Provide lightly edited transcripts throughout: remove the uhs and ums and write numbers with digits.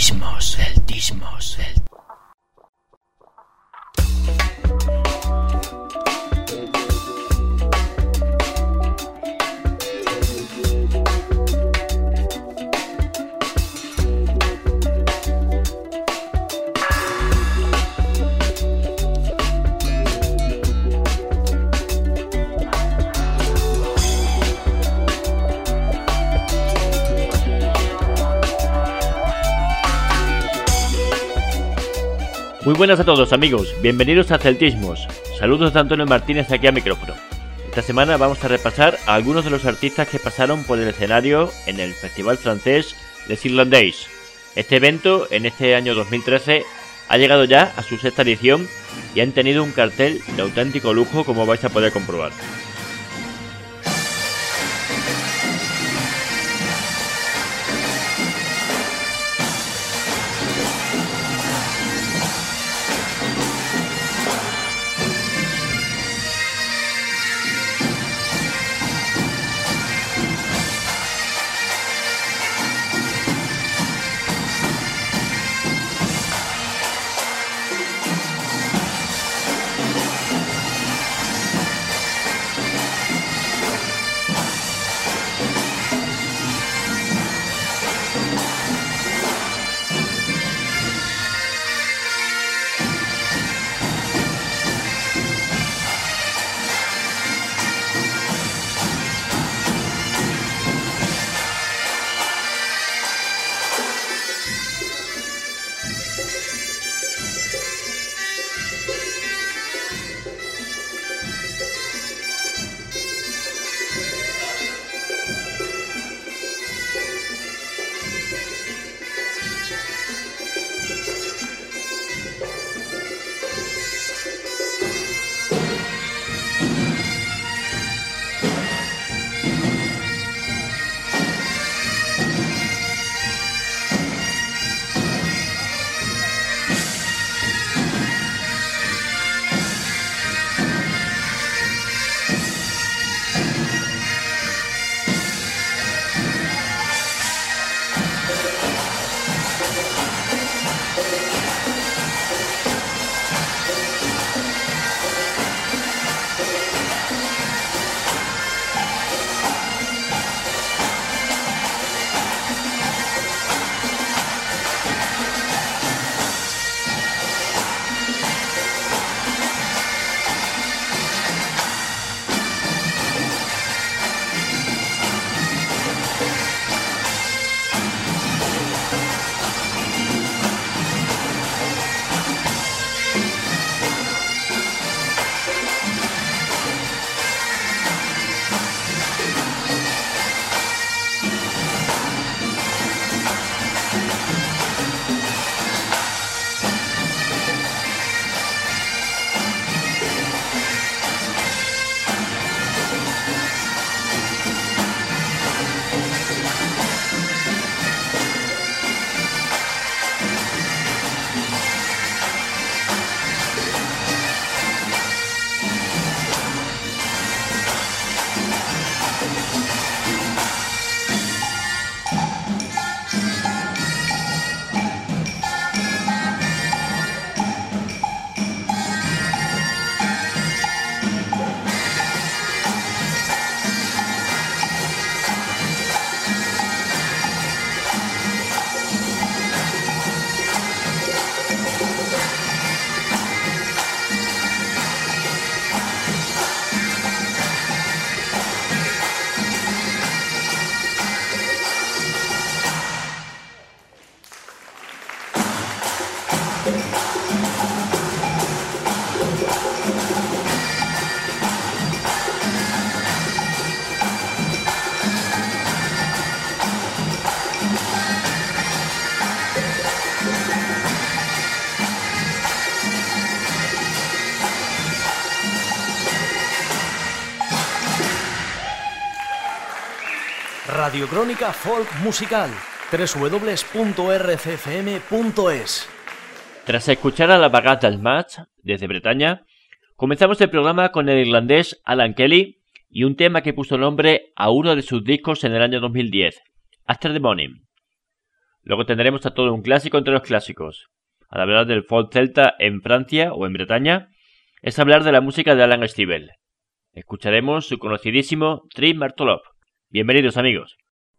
Celtismos. Muy buenas a todos amigos, bienvenidos a Celtismos. Saludos de Antonio Martínez aquí al micrófono. Esta semana vamos a repasar a algunos de los artistas que pasaron por el escenario en el festival francés Les Irlandais. Este evento, en este año 2013, ha llegado ya a su sexta edición y han tenido un cartel de auténtico lujo, como vais a poder comprobar. Radiocrónica Folk Musical, www.rccfm.es. Tras escuchar a la Bagat del Match, desde Bretaña, comenzamos el programa con el irlandés Alan Kelly y un tema que puso nombre a uno de sus discos en el año 2010, After the Morning. Luego tendremos a todo un clásico entre los clásicos. Al hablar del folk celta en Francia o en Bretaña, es hablar de la música de Alan Stivell. Escucharemos su conocidísimo Tri Martolov. Bienvenidos, amigos.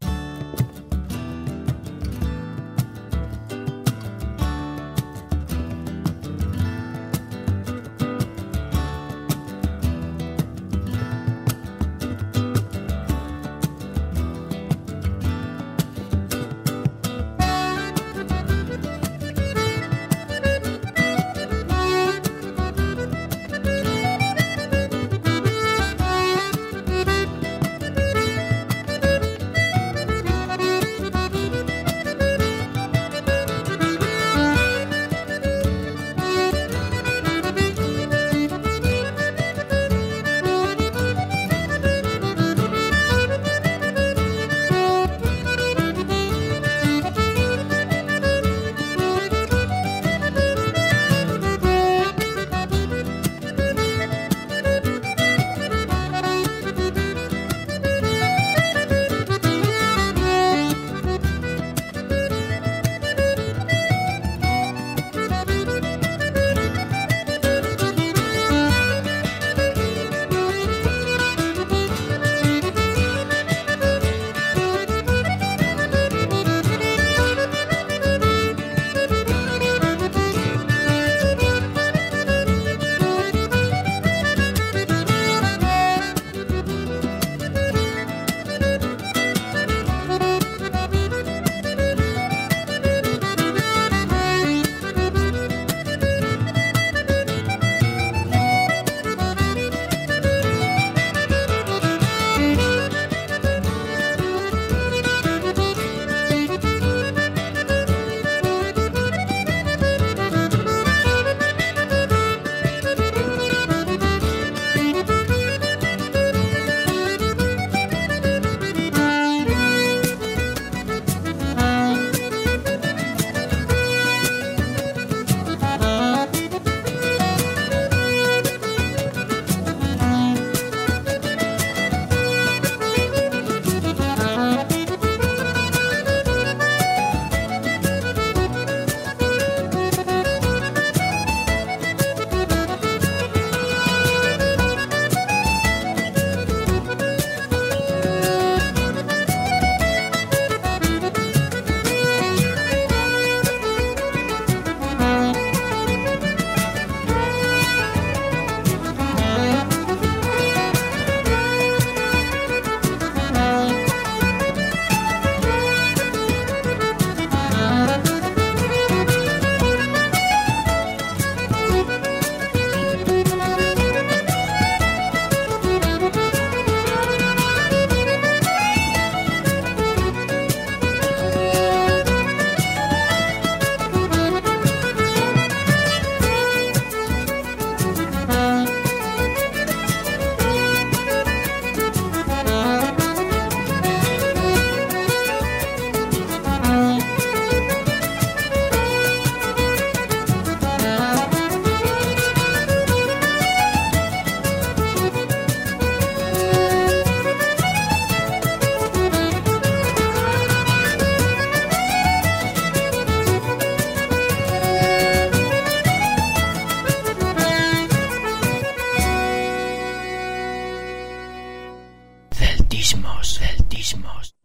Celtismos.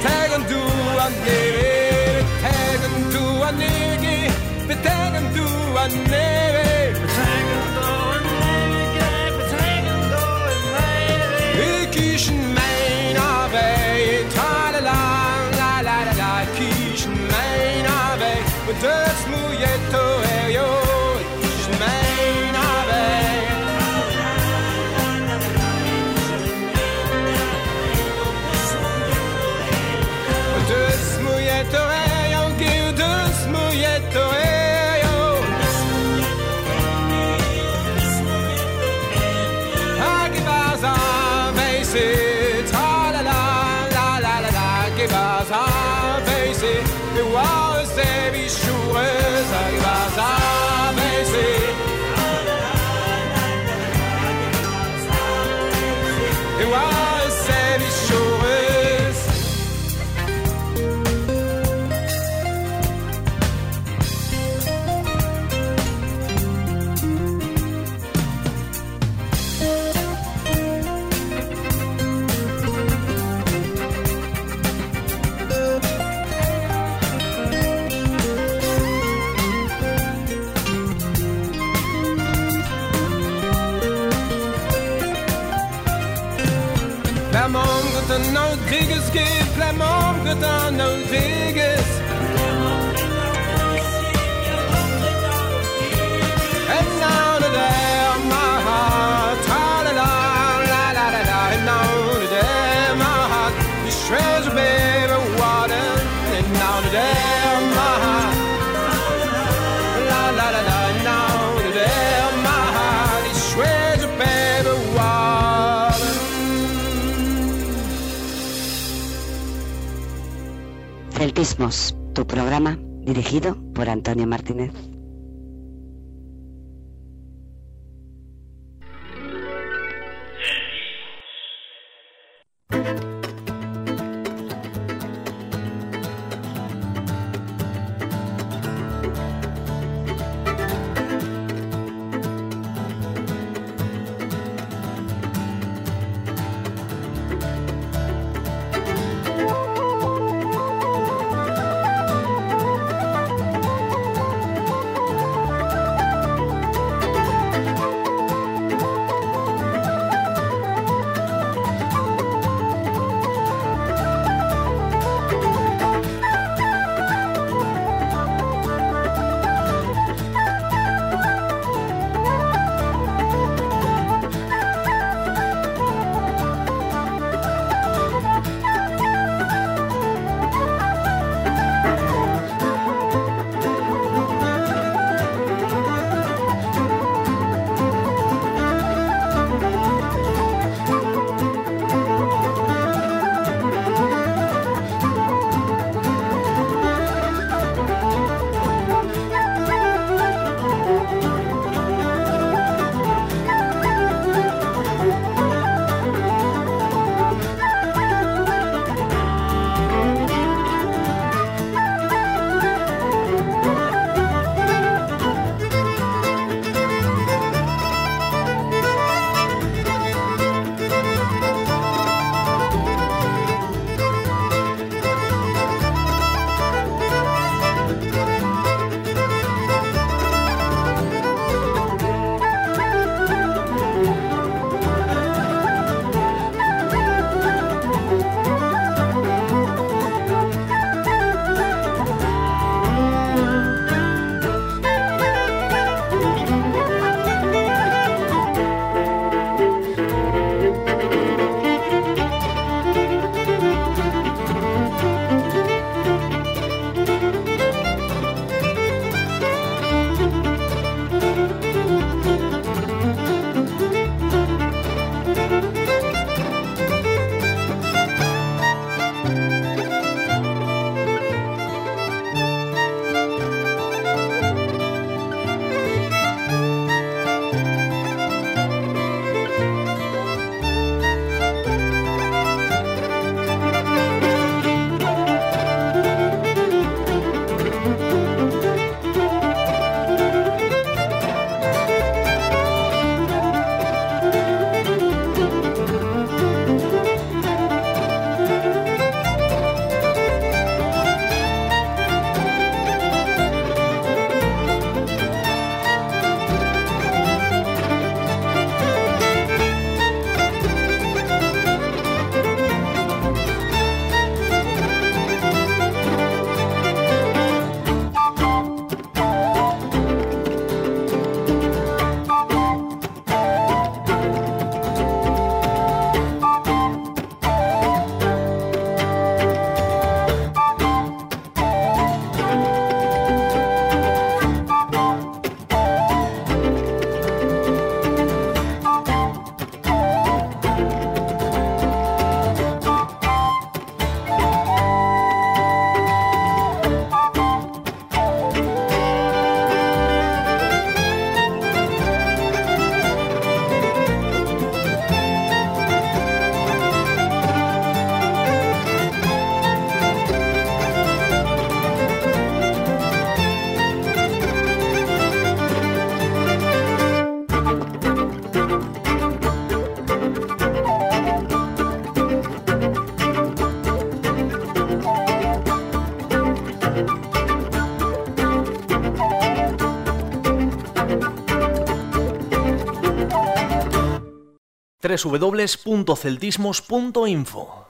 Betegen du No diggers give Plymouth got no diggers and now today my heart la la la la la la and now today my heart is treasure baby water and now today my heart la la la la and now today my heart is treasure baby water. Celtismos, tu programa dirigido por Antonio Martínez. www.celtismos.info.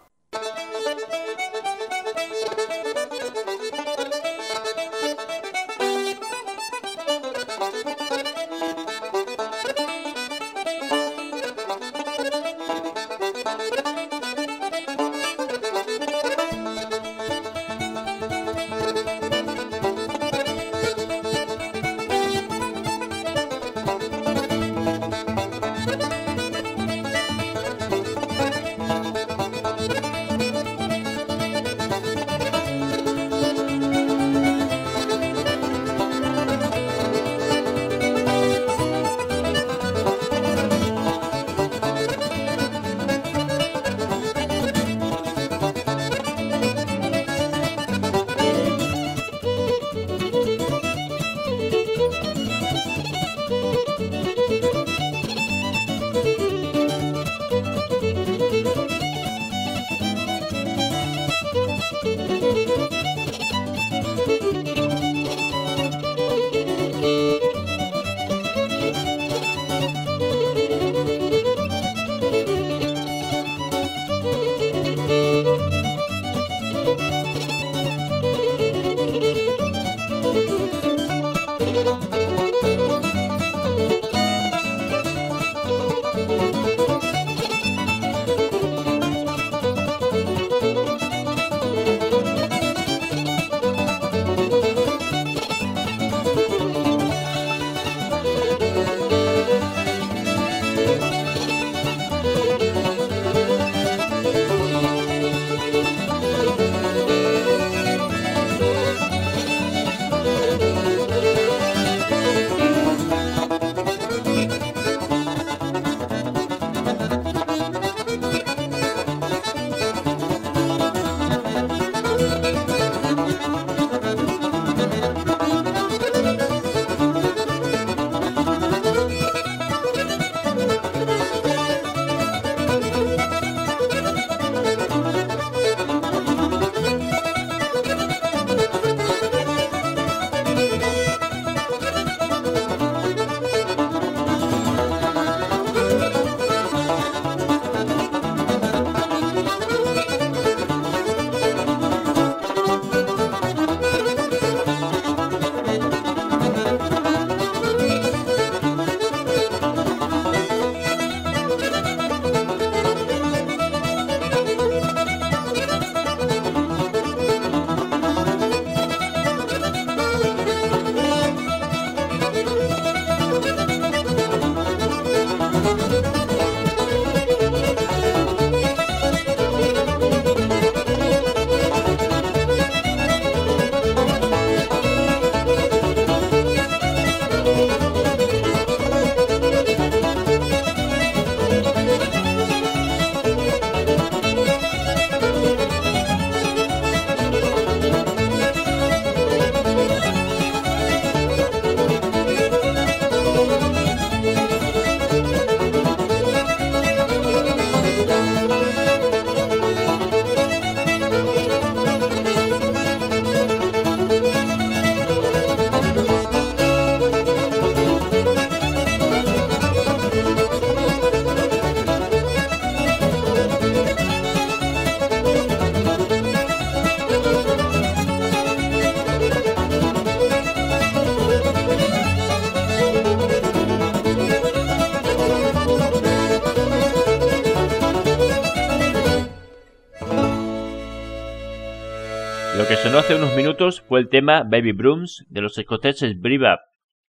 Lo que sonó hace unos minutos fue el tema Baby Brooms de los escoceses Breathe Up.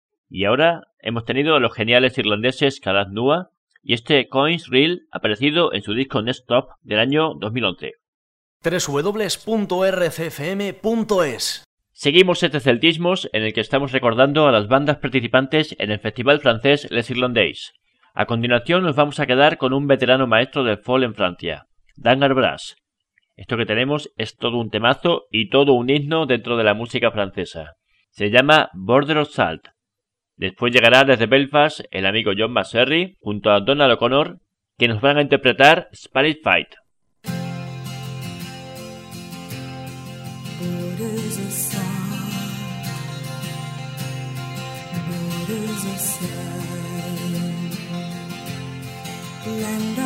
Y ahora hemos tenido a los geniales irlandeses Cathal Nua y este Coins Reel aparecido en su disco Next Stop del año 2011. www.rcfm.es. Seguimos este celtismos en el que estamos recordando a las bandas participantes en el festival francés Les Irlandais. A continuación nos vamos a quedar con un veterano maestro del folk en Francia, Dangar Brass. Esto que tenemos es todo un temazo y todo un himno dentro de la música francesa. Se llama Border of Salt. Después llegará desde Belfast el amigo John Masserry junto a Donald O'Connor, que nos van a interpretar Spanish Fight. Borders of salt, borders of sand, land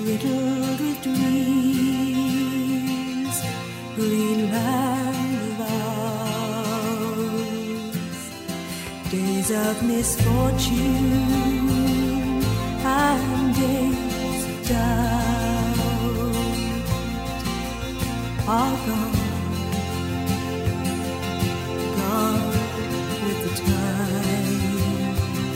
riddled with dreams, Greenland of ours, days of misfortune and days of doubt are gone with the tide,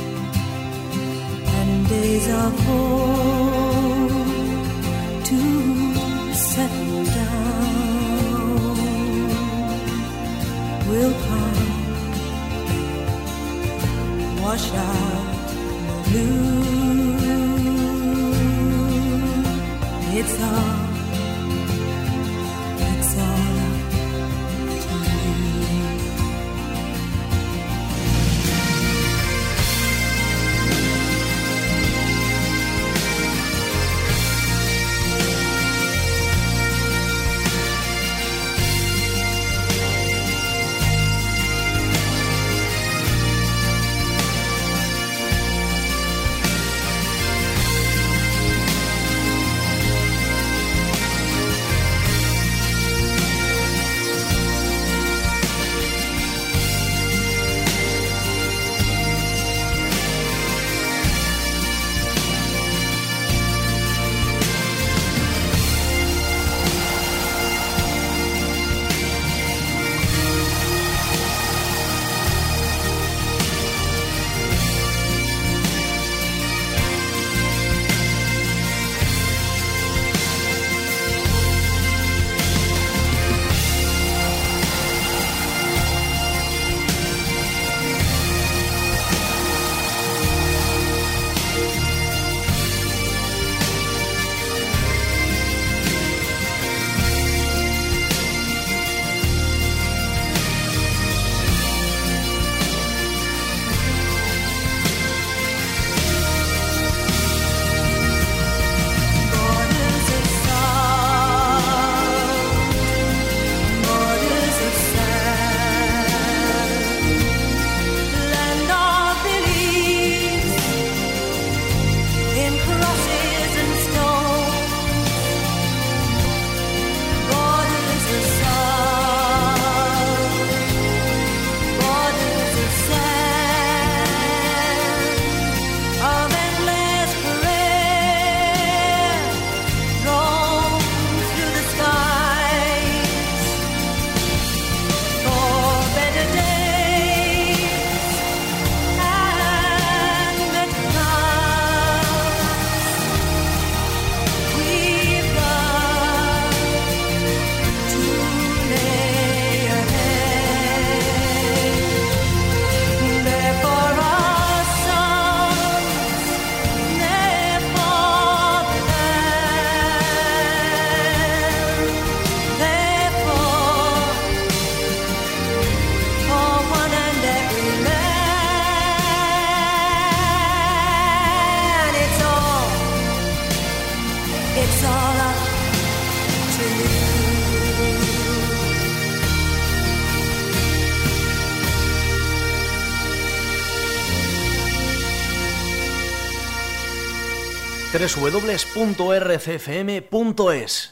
and days of hope to settle down will come, wash out the blue. It's all www.rccfm.es.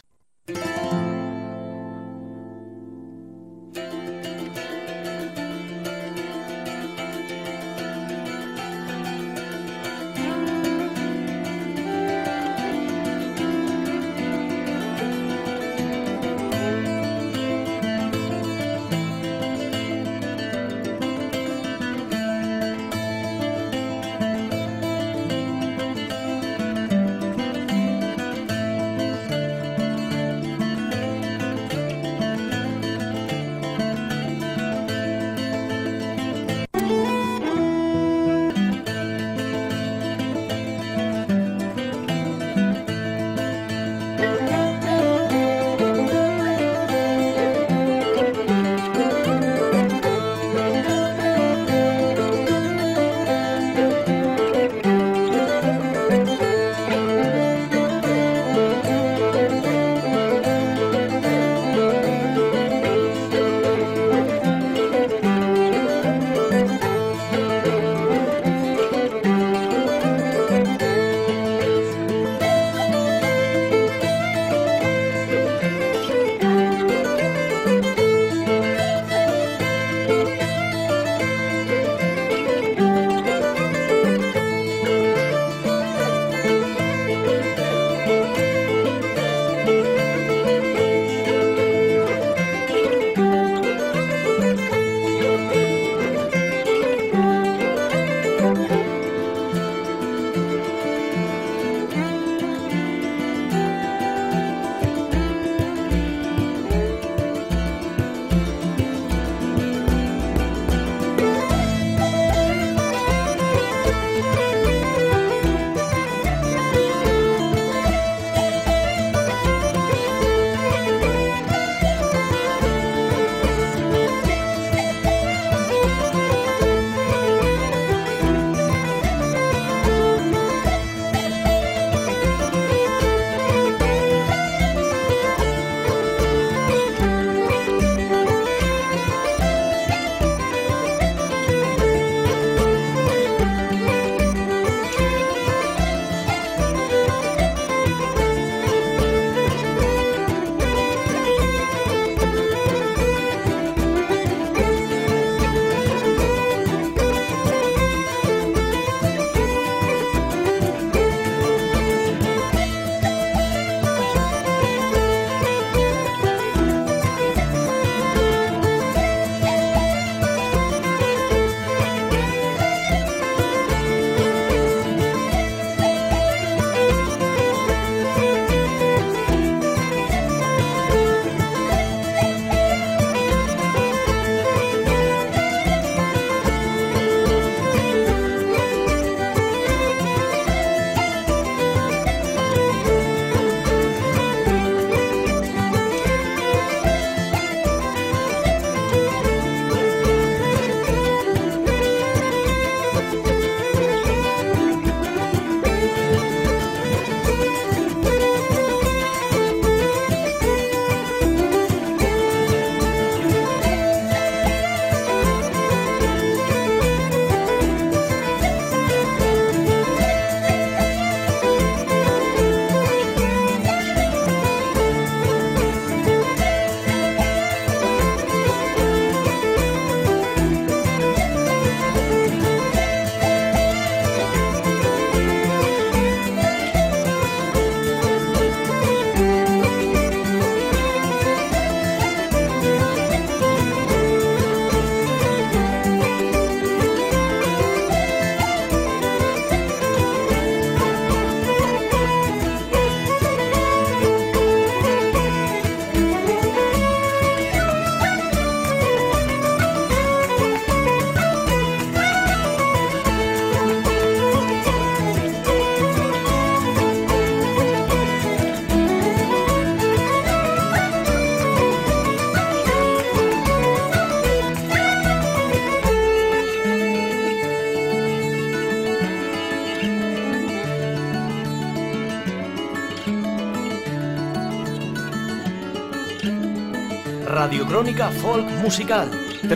Radiocrónica Folk Musical,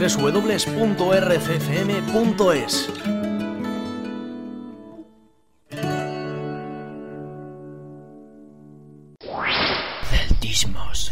www.rccm.es. Celtismos.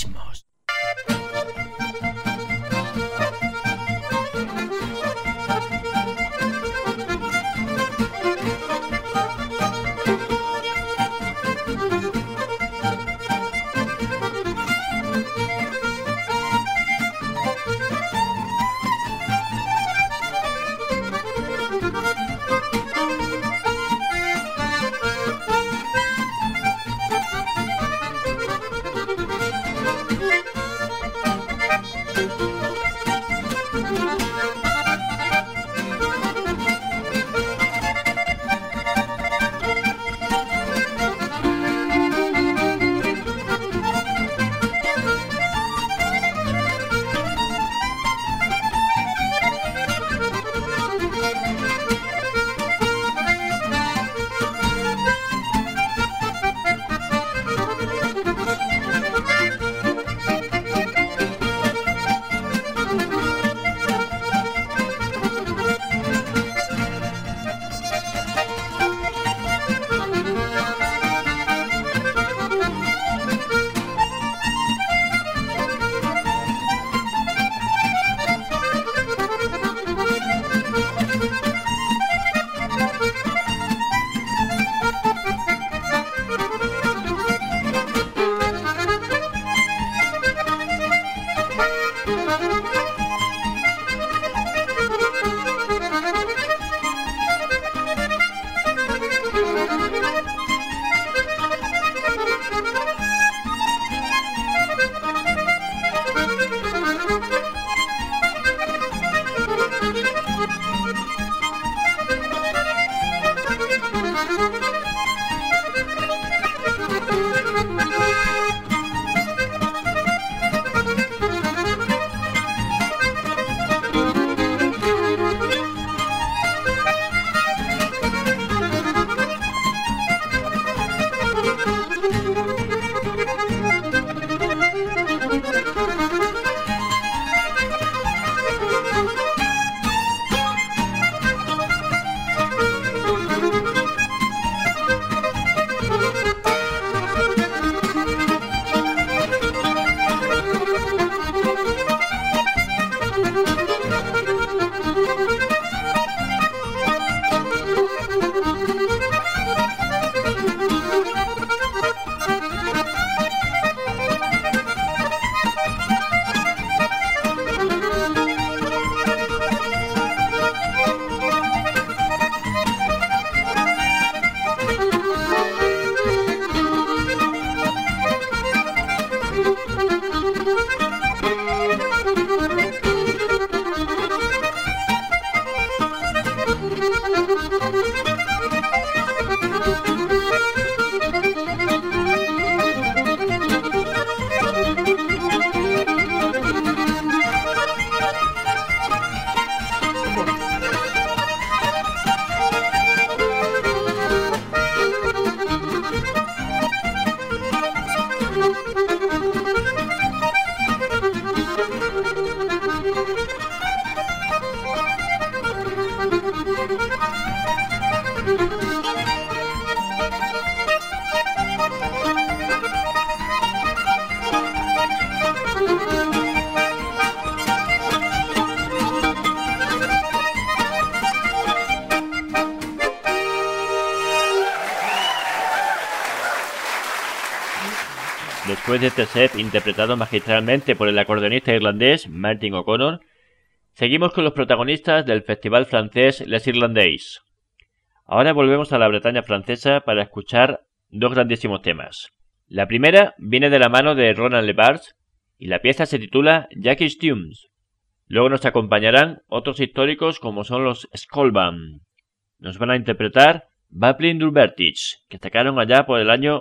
Después de este set interpretado magistralmente por el acordeonista irlandés Martin O'Connor, seguimos con los protagonistas del festival francés Les Irlandais. Ahora volvemos a la Bretaña francesa para escuchar dos grandísimos temas. La primera viene de la mano de Roland Lebars y la pieza se titula Jackie's Tunes. Luego nos acompañarán otros históricos como son los Skolban. Nos van a interpretar Baplin Durbertich, que sacaron allá por el año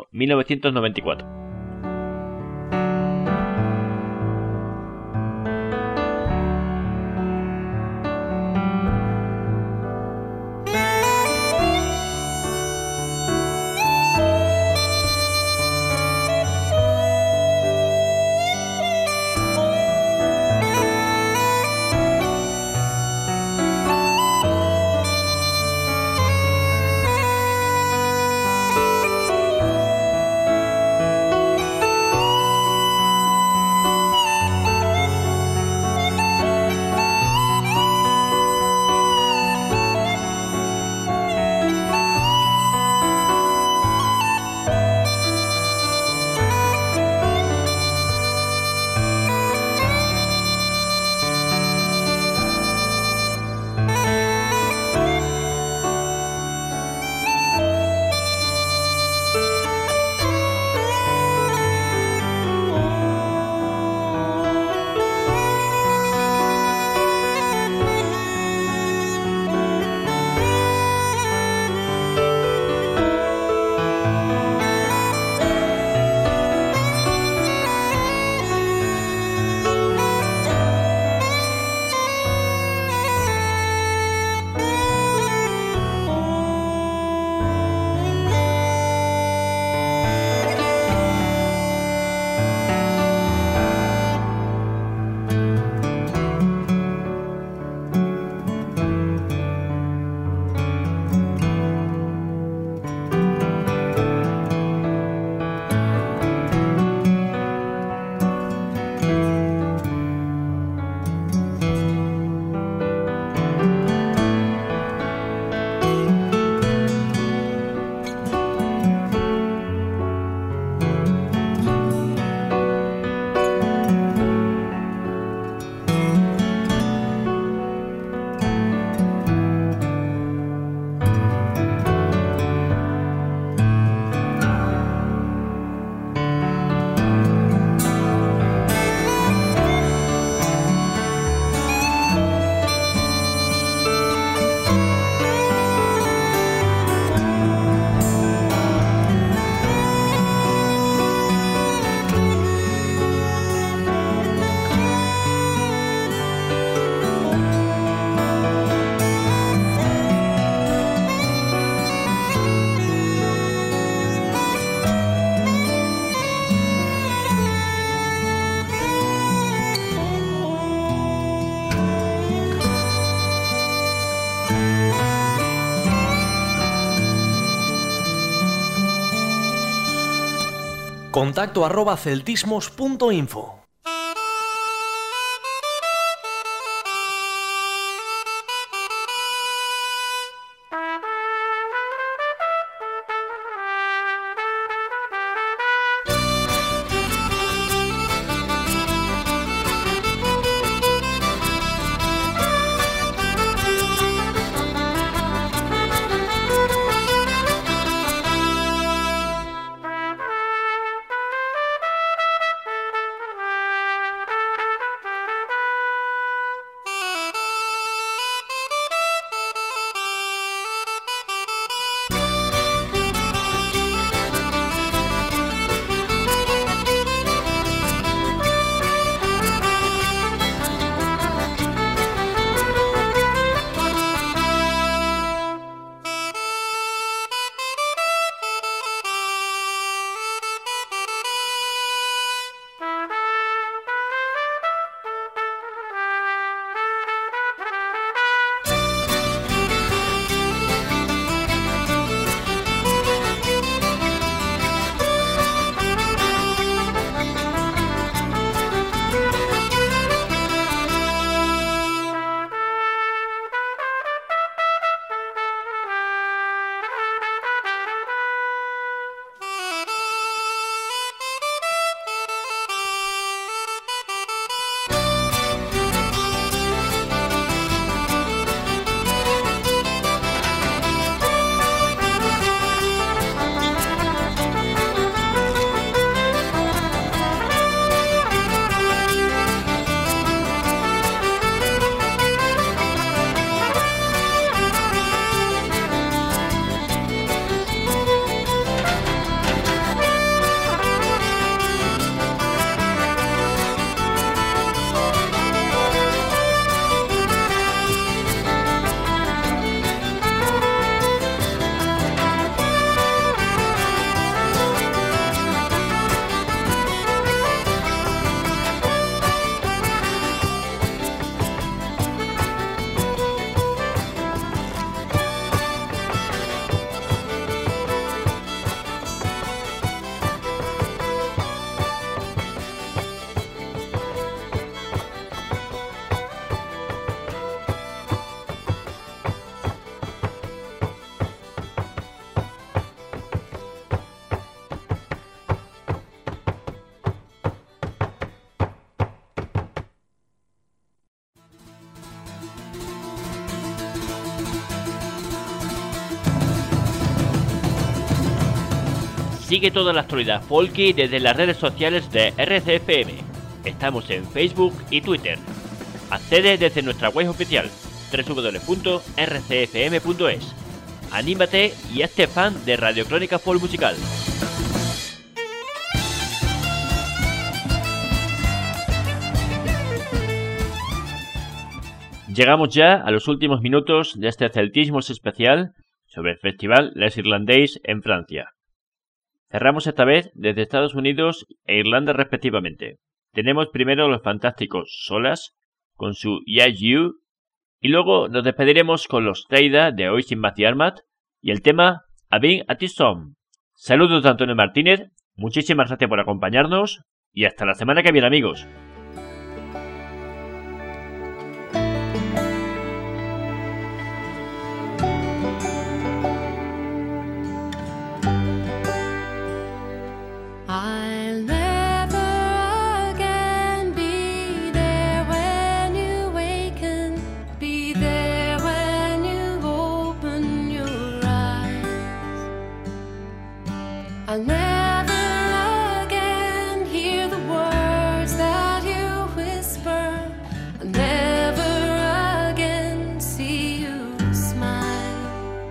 1994. contacto@celtismos.info. Sigue toda la actualidad folky desde las redes sociales de RCFM. Estamos en Facebook y Twitter. Accede desde nuestra web oficial www.rcfm.es. Anímate y hazte fan de Radio Crónica Folk Musical. Llegamos ya a los últimos minutos de este Celtismos especial sobre el festival Les Irlandais en Francia. Cerramos esta vez desde Estados Unidos e Irlanda respectivamente. Tenemos primero los fantásticos Solas con su Yes You y luego nos despediremos con los Teida de Oisin Armat y el tema A Bing at His Home. Saludos de Antonio Martínez, muchísimas gracias por acompañarnos y hasta la semana que viene, amigos. I'll never again hear the words that you whisper. I'll never again see you smile.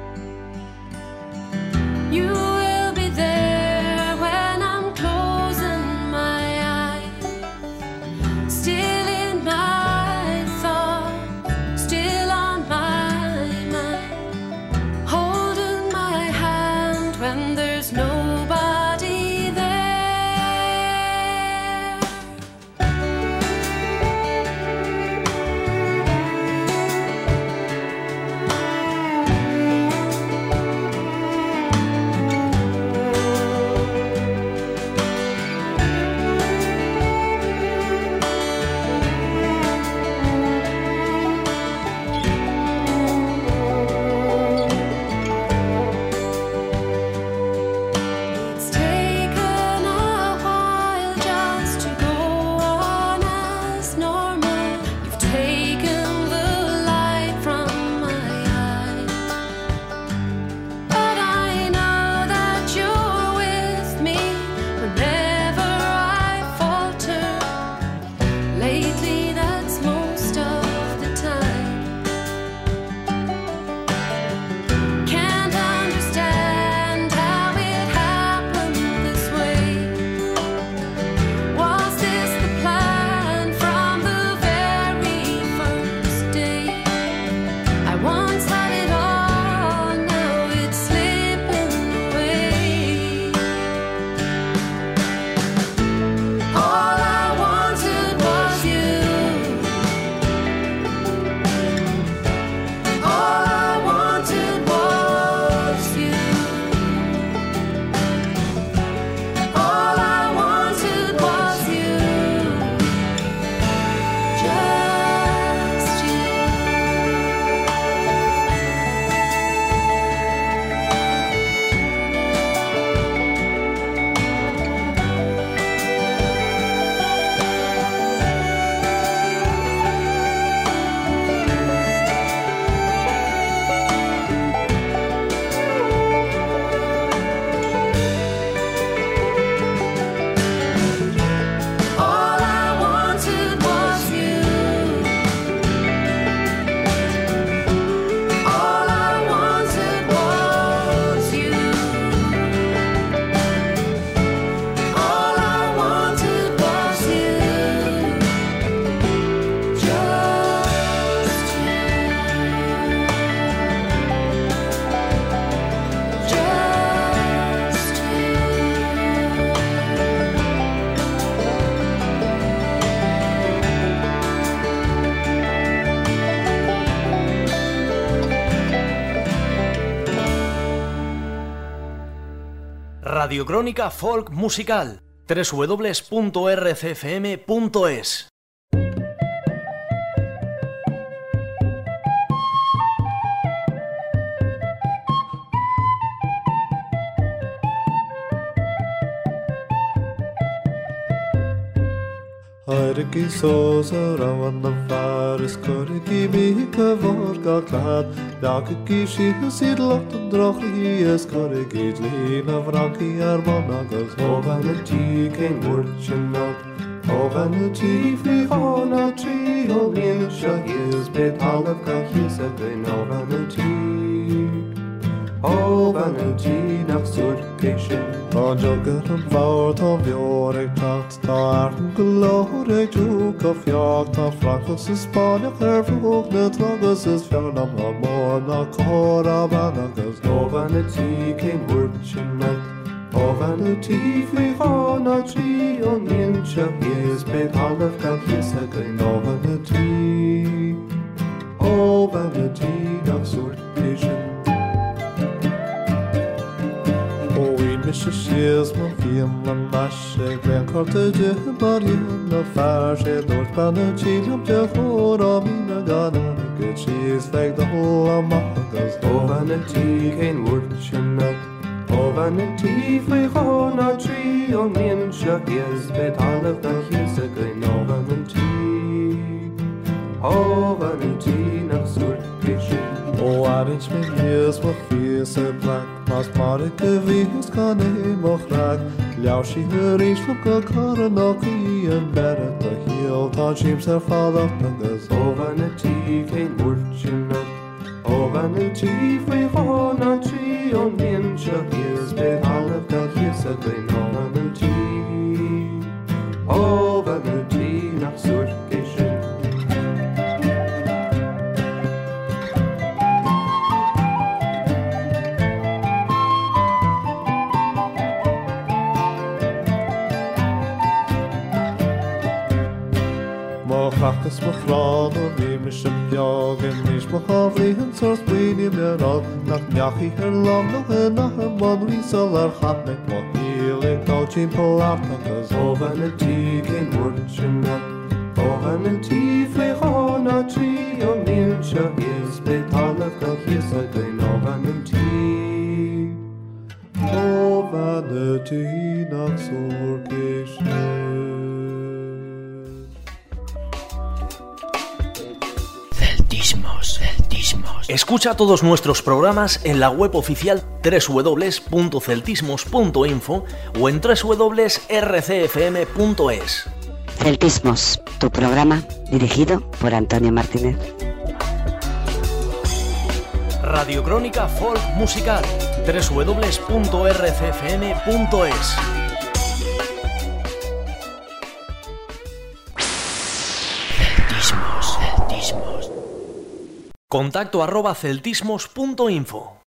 You will be there when I'm closing my eyes, still in my thoughts, still on my mind, holding my hand when there's nobody Radiocrónica Folk Musical. www.rcfm.es. Hairigi sósa rawan na faris corrigi mi cyfor gael clad Lagigi si sydd lot yn drochi ys corrigi dlin a franci ar mon agos Ofan y ti cyn wrch yn nod Ofan y ti fri hon a tri o lyn siag ys beth halaf gael hys a dyn Ofan y ti Ofan y ti nach swr geisio Ond jogger yn fawr ta fior eich tacht Ta arn glor eich drwg o fiag Ta ffracos ys baniach ffwg Na tragos ys fiarn am la môr Na cor a banagos Ofan y ti cyn wrch yn nod Ofan y ti fri hon a tri o'n lyn siag ys beth halaf gael hys a gyn Ofan y ti nach swr geisio Misje sjes man film man masje Glen kortege barjen och färsje Dorspanne chilom tja hora mina gana Mycket cheese väg da hålla magas Ovan ett ti kein wurtjenat Ovan ett ti fri hona tri Och mincha jes betalaf da hisa gyn Ovan ett ti nach surkishin O arins min jes var fese black Mas marike vis kan ei mochrak Liausi hyris lukka karan och I en beret A heel ta chims er fallat nagas Ovan et ti kein wurtjenat Ovan et ti fri hona tri On mincha jes behalaf da hisa gyn Ovan et ti nach surkishin Chachas mo chrán o mi mis yn piog yn mis mo hafli yn sors bwyni mewn og Nach miachi her lam no hyn a hyn mon risol ar chadneg mo hilig no chyn polar takas Ofan y ti cyn wrtjenat Ofan y ti fri hon a tri o mincha ys betalaf gael hys a gyn Ofan y ti nach swr geisio Escucha todos nuestros programas en la web oficial www.celtismos.info o en www.rcfm.es. Celtismos, tu programa dirigido por Antonio Martínez. Radiocrónica Folk Musical, www.rcfm.es. Contacto @celtismos.info.